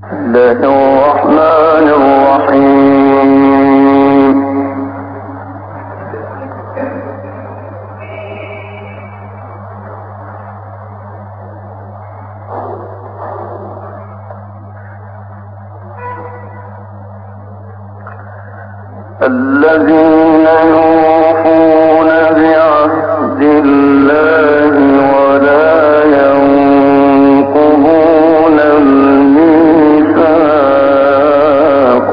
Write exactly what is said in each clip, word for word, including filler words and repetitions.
الذين يوفون بعهد الله ولا ينقضون الميثاق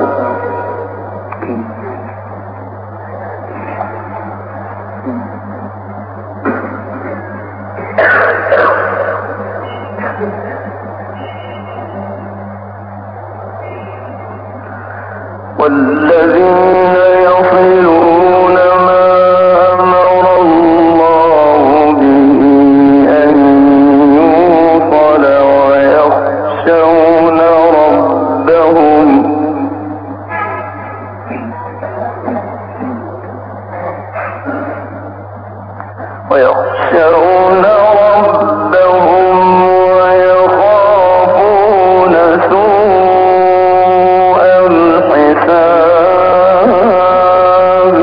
والذين يصلون ما أمر الله به أن يوصل ويخشون ربهم ويخشون ربهم ويخافون سوء الحساب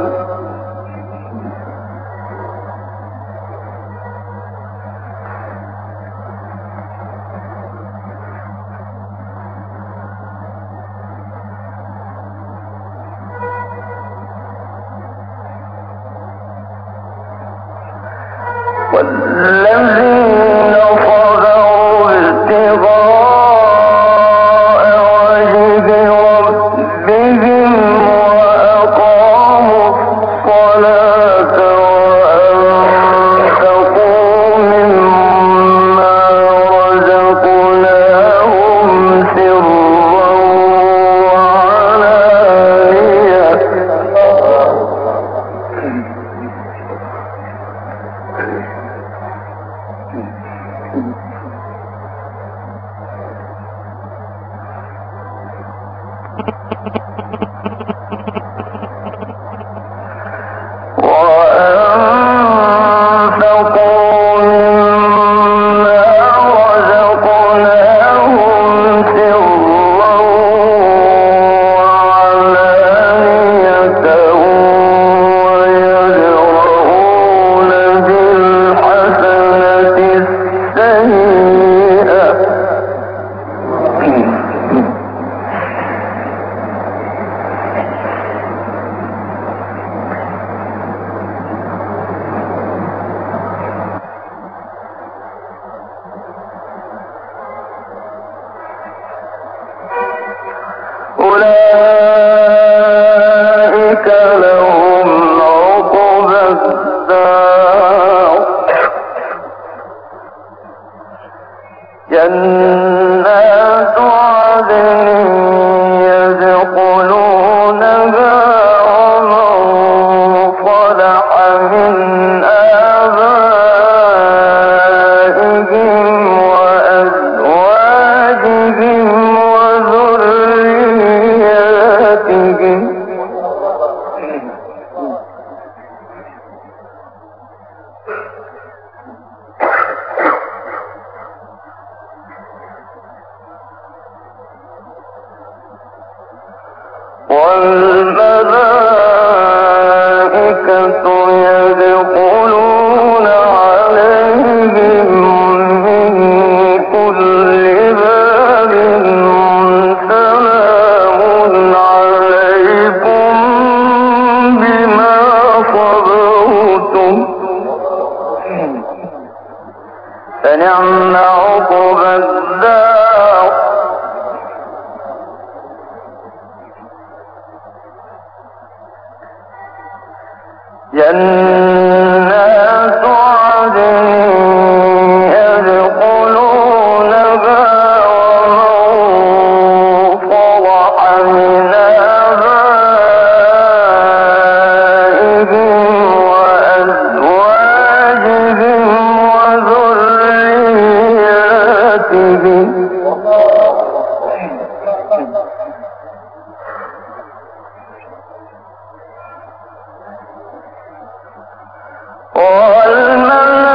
والذين صبروا ابتغاء وجه ربهم وأقاموا الصلاة وأنفقوا مما رزقناهم سرا وعلانية وأنفقوا مما رزقناهم سرا وعلانية ويدرؤون بالحسنة السيئة أولئك لهم عقبى الدار جنات عدن يدخلونها ومن صلح من آبائهم وأزواجهم وذرياتهم والملائكة يدخلون عليهم من كل باب سلام عليكم بما صبرتم فنعم عقبى الدار جنات عدن يدخلونها ومن صلح من آبائهم وأزواجهم وذرياتهم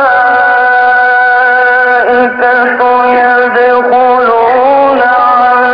والملائكة يدخلون عليهم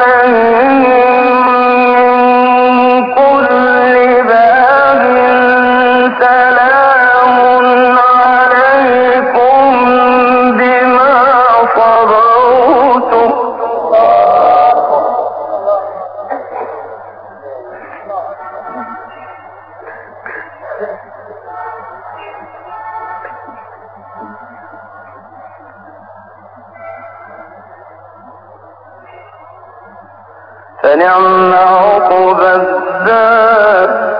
فنعم عقب الدار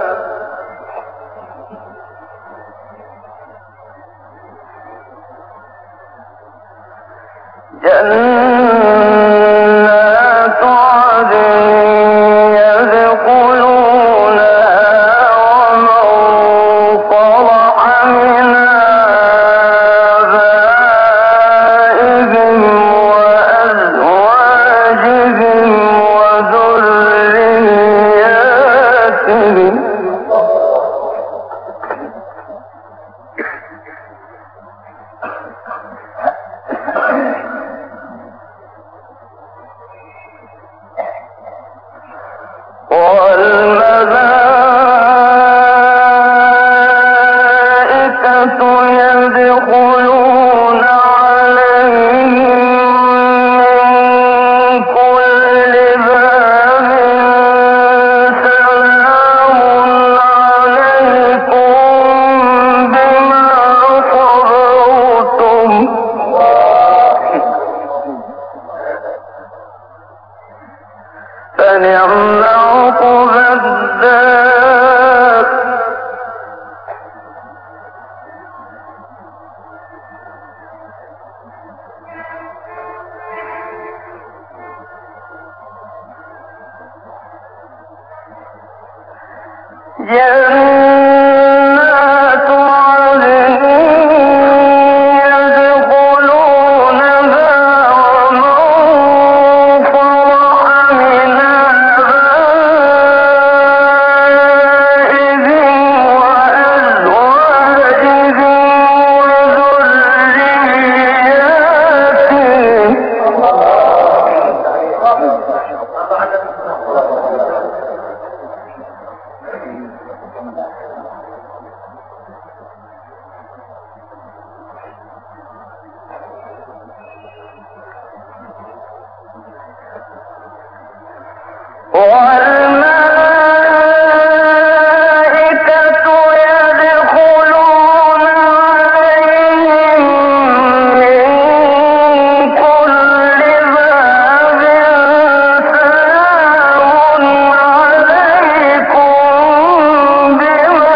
جنات عدن يدخلونها ومن صلح من آبائهم وأزواجهم وذرياتهم والملائكة يدخلون عليهم من كل باب سلام عليكم بما صبرتم فنعم عقب الدار جنات عدن يدخلونها ومن صلح من آبائهم وأزواجهم والملائكة يدخلون عليهم من كل باب سلام عليكم بما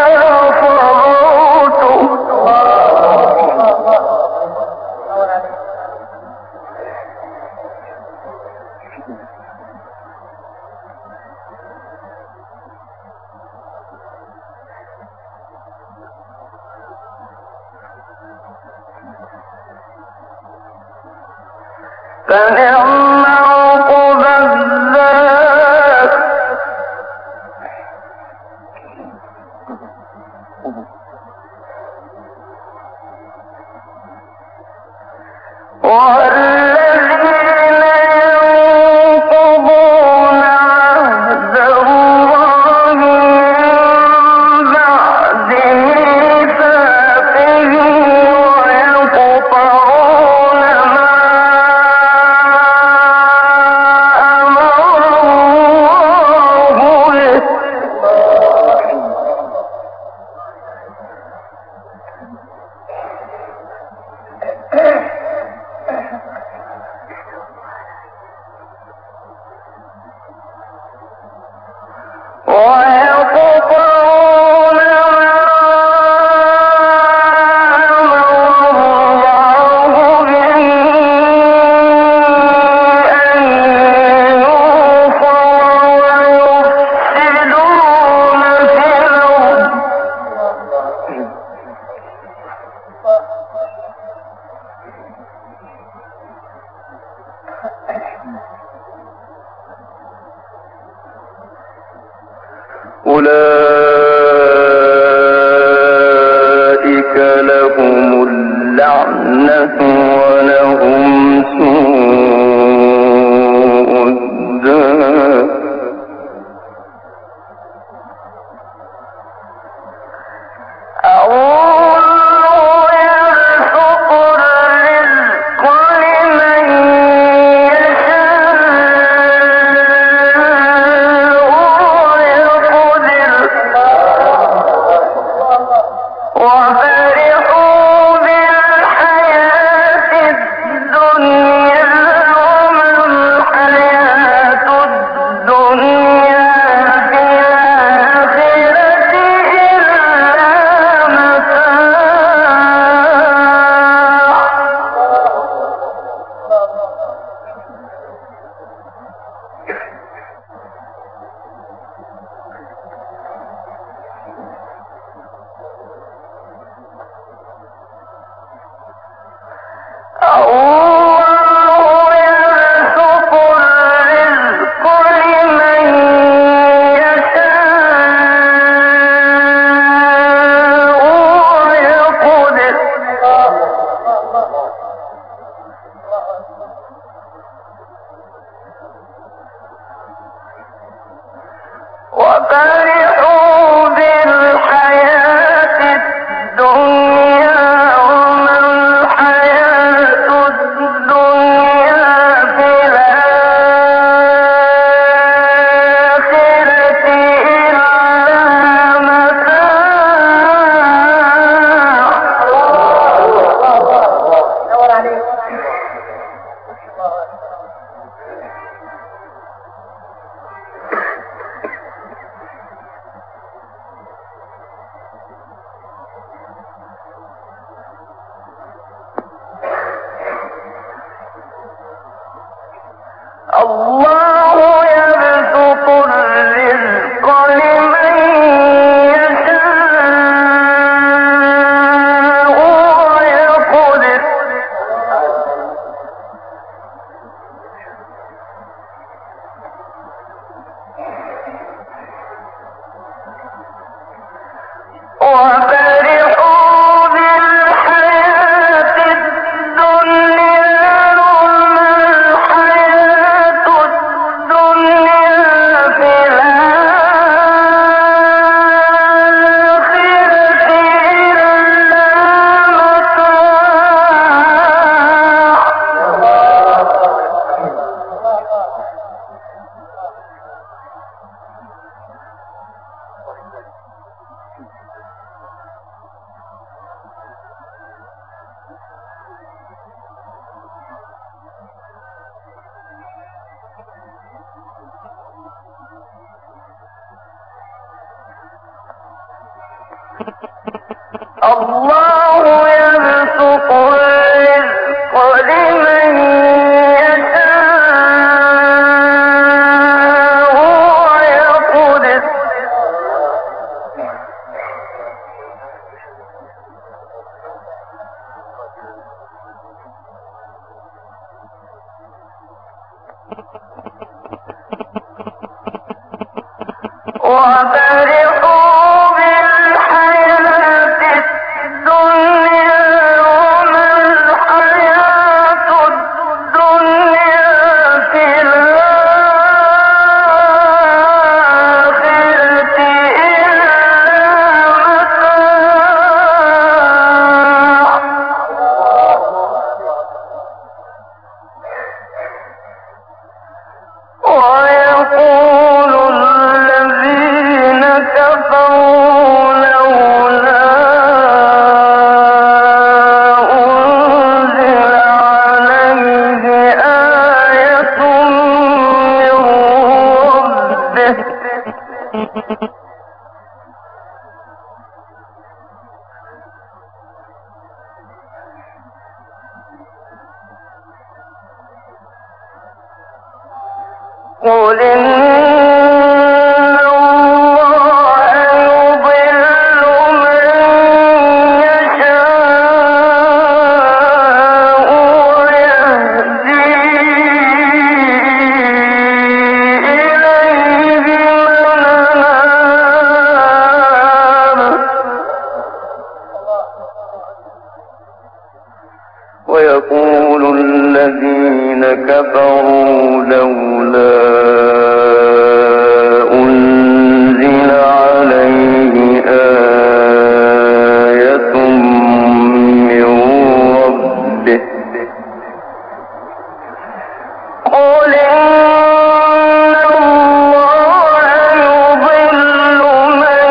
صبرتم فنعم عقب الدار والذين ينقضون عهد الله من بعد ميثاقه ويقطعون ما أمر الله به ويقطعون ما أمر الله به أن يوصل ويفسدون في الأرض أولئك لهم اللعنة ولهم سوء الدار الله يبسط الرزق لمن يشاء ويقدر الله يبسط الرزق لمن يشاء ويقدر وفرحوا بالحياة الدنيا وما الحياة الدنيا في الآخرة إلا متاع ويقول الذين كفروا لولا أنزل عليه آية من ربه قل إن الله يضل من يشاء ويهدي إليه من أناب ويقول الذين كفروا لولا أنزل عليه آية من ربه قل إن الله يضل من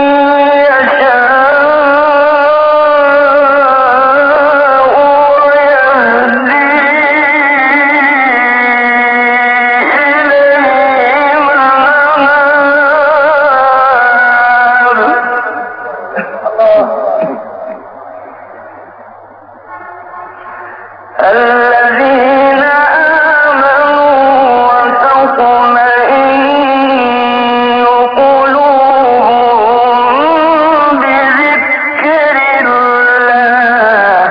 يشاء ويهدي إليه من أناب الذين آمنوا وتطمئن قلوبهم بذكر الله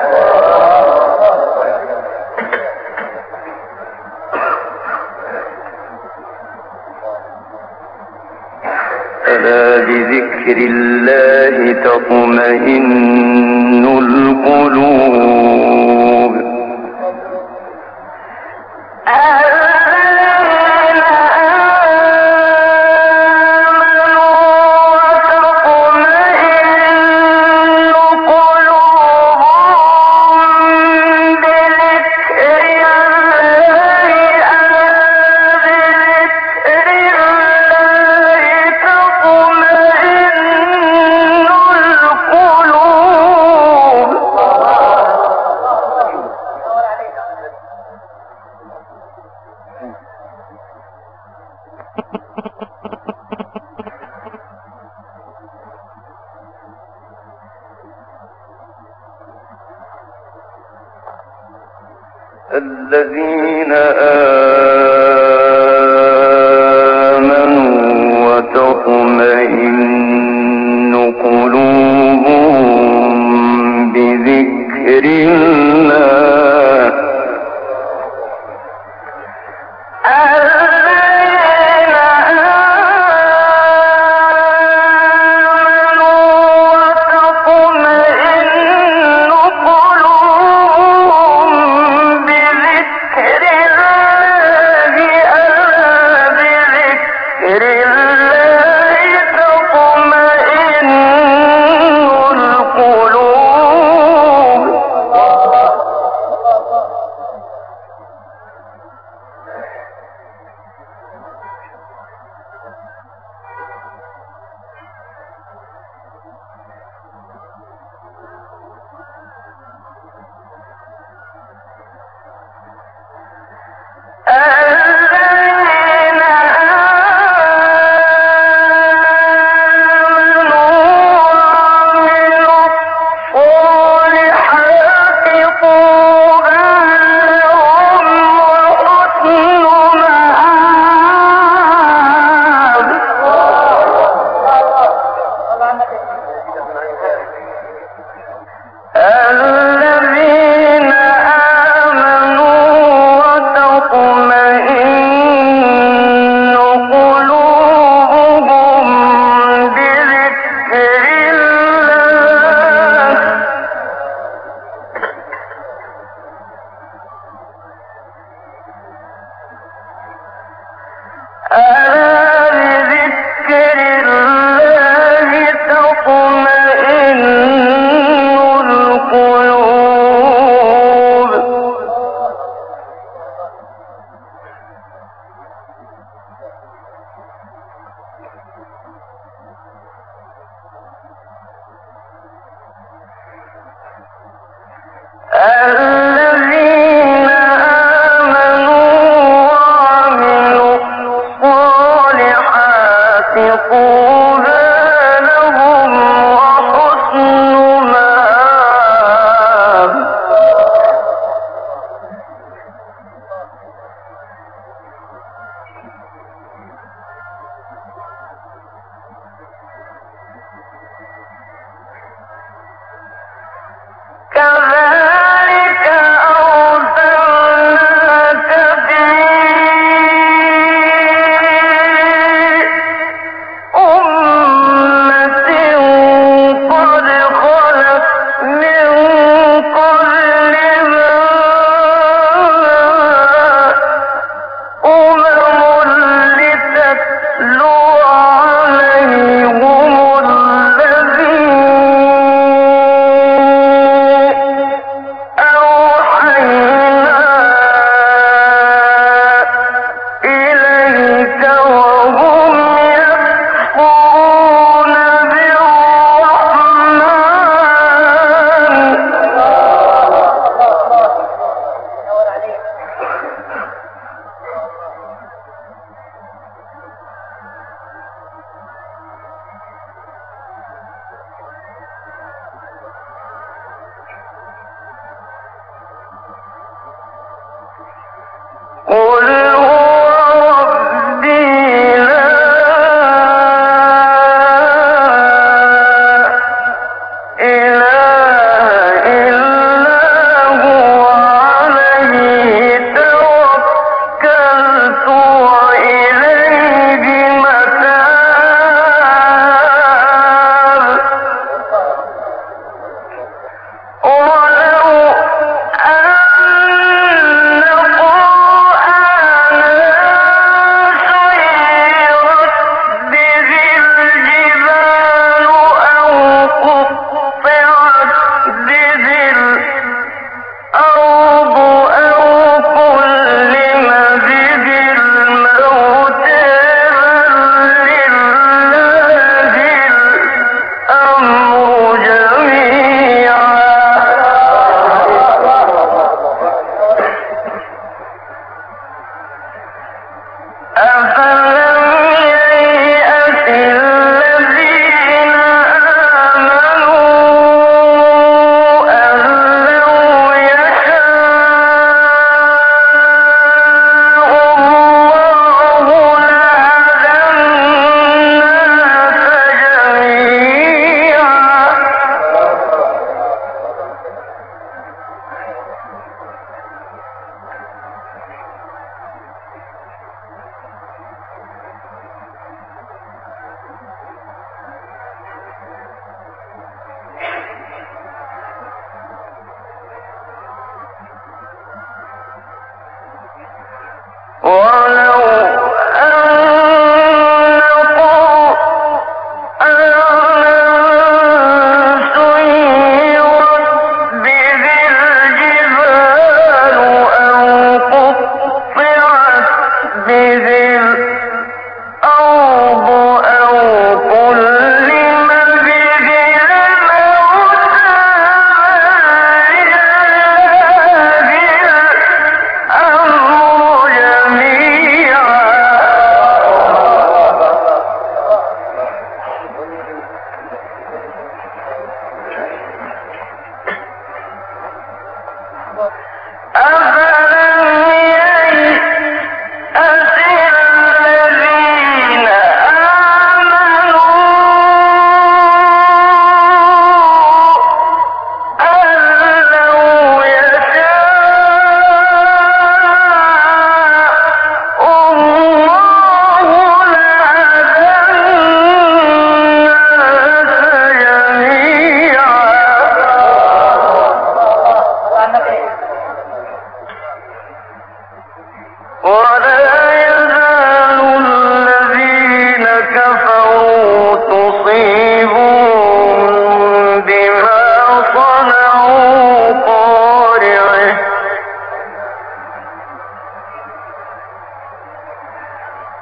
ألا بذكر الله تطمئن القلوب الذين آمنوا وتطمئن قلوبهم بذكر الله ألا بذكر الله تطمئن القلوب الذين آمنوا وتطمئن قلوبهم بذكر الله الذين آمنوا وتطمئن قلوبهم بذكر الله ألا بذكر الله تطمئن القلوب ألا بذكر الله تطمئن القلوب. الذين آمنوا وعملوا الصالحات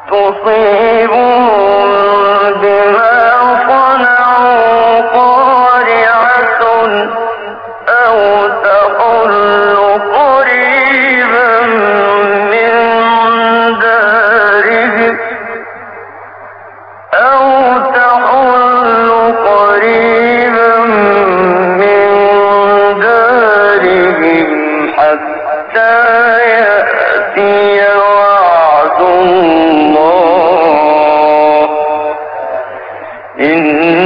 تصيبهم بما صنعوا قارعة أو تحل قريبا من دارهم أو تحل قريبا من دارهم حتى يأتي وعد الله إن